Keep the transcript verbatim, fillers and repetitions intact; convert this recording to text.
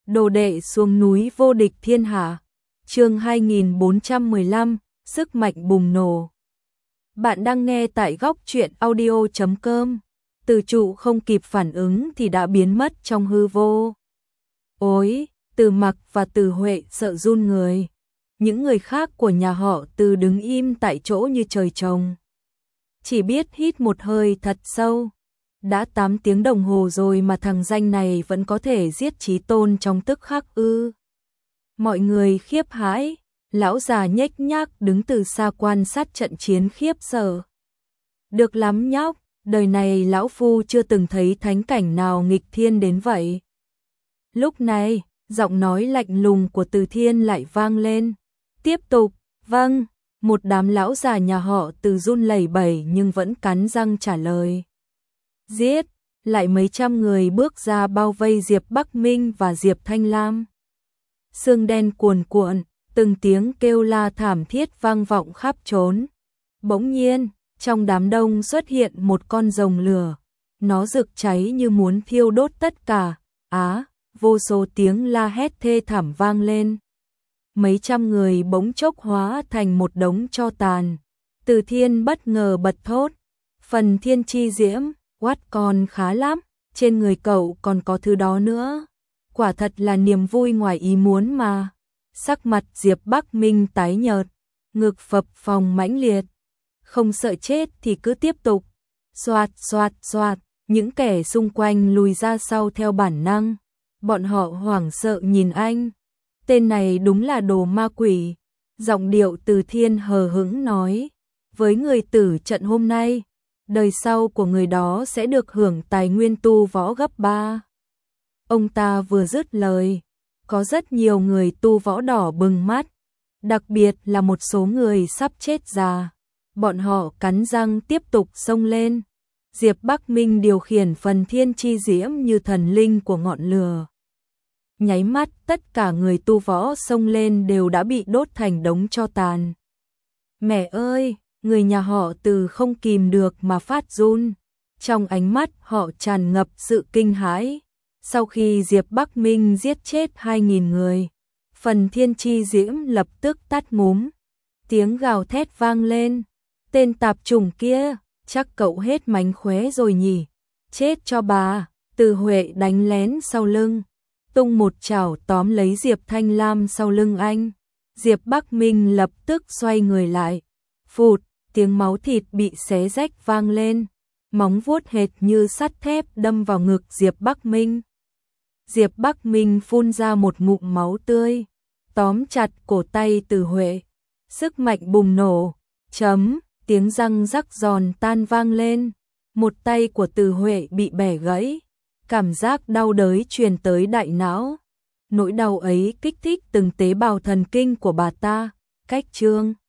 Đồ đệ xuống núi vô địch thiên hạ. Chương hai nghìn bốn trăm mười lăm, sức mạnh bùng nổ. Bạn đang nghe tại góc truyện audio chấm com. Từ trụ không kịp phản ứng thì đã biến mất trong hư vô. Ôi, Từ Mặc và Từ Huệ sợ run người. Những người khác của nhà họ Từ đứng im tại chỗ như trời trồng. Chỉ biết hít một hơi thật sâu. Đã tám tiếng đồng hồ rồi mà thằng danh này vẫn có thể giết Chí Tôn trong tức khắc ư. Mọi người khiếp hãi, lão già nhếch nhác đứng từ xa quan sát trận chiến khiếp sợ. Được lắm nhóc, đời này lão phu chưa từng thấy thánh cảnh nào nghịch thiên đến vậy. Lúc này, giọng nói lạnh lùng của Từ Thiên lại vang lên. Tiếp tục, vâng, một đám lão già nhà họ Từ run lẩy bẩy nhưng vẫn cắn răng trả lời. Giết, lại mấy trăm người bước ra bao vây Diệp Bắc Minh và Diệp Thanh Lam. Sương đen cuồn cuộn, từng tiếng kêu la thảm thiết vang vọng khắp trốn. Bỗng nhiên, trong đám đông xuất hiện một con rồng lửa. Nó rực cháy như muốn thiêu đốt tất cả. Á, vô số tiếng la hét thê thảm vang lên. Mấy trăm người bỗng chốc hóa thành một đống tro tàn. Từ Thiên bất ngờ bật thốt. Phần thiên chi diễm, quát còn khá lắm, trên người cậu còn có thứ đó nữa. Quả thật là niềm vui ngoài ý muốn mà. Sắc mặt Diệp Bắc Minh tái nhợt, ngực phập phồng mãnh liệt. Không sợ chết thì cứ tiếp tục. Xoạt xoạt xoạt, những kẻ xung quanh lùi ra sau theo bản năng. Bọn họ hoảng sợ nhìn anh. Tên này đúng là đồ ma quỷ. Giọng điệu Từ Thiên hờ hững nói. Với người tử trận hôm nay, đời sau của người đó sẽ được hưởng tài nguyên tu võ gấp ba. Ông ta vừa dứt lời, có rất nhiều người tu võ đỏ bừng mắt, đặc biệt là một số người sắp chết già. Bọn họ cắn răng tiếp tục xông lên. Diệp Bắc Minh điều khiển phần thiên chi diễm như thần linh của ngọn lửa. Nháy mắt tất cả người tu võ xông lên đều đã bị đốt thành đống tro tàn. Mẹ ơi! Người nhà họ Từ không kìm được mà phát run. Trong ánh mắt họ tràn ngập sự kinh hãi. Sau khi Diệp Bắc Minh giết chết hai nghìn người, phần thiên chi diễm lập tức tắt ngúm. Tiếng gào thét vang lên. Tên tạp chủng kia, chắc cậu hết mánh khóe rồi nhỉ. Chết cho bà. Từ Huệ đánh lén sau lưng, tung một chảo tóm lấy Diệp Thanh Lam sau lưng anh. Diệp Bắc Minh lập tức xoay người lại. Phụt, tiếng máu thịt bị xé rách vang lên, móng vuốt hệt như sắt thép đâm vào ngực Diệp Bắc Minh. Diệp Bắc Minh phun ra một ngụm máu tươi, tóm chặt cổ tay Từ Huệ. Sức mạnh bùng nổ, chấm, tiếng răng rắc giòn tan vang lên. Một tay của Từ Huệ bị bẻ gãy, cảm giác đau đớn truyền tới đại não. Nỗi đau ấy kích thích từng tế bào thần kinh của bà ta. Cách chương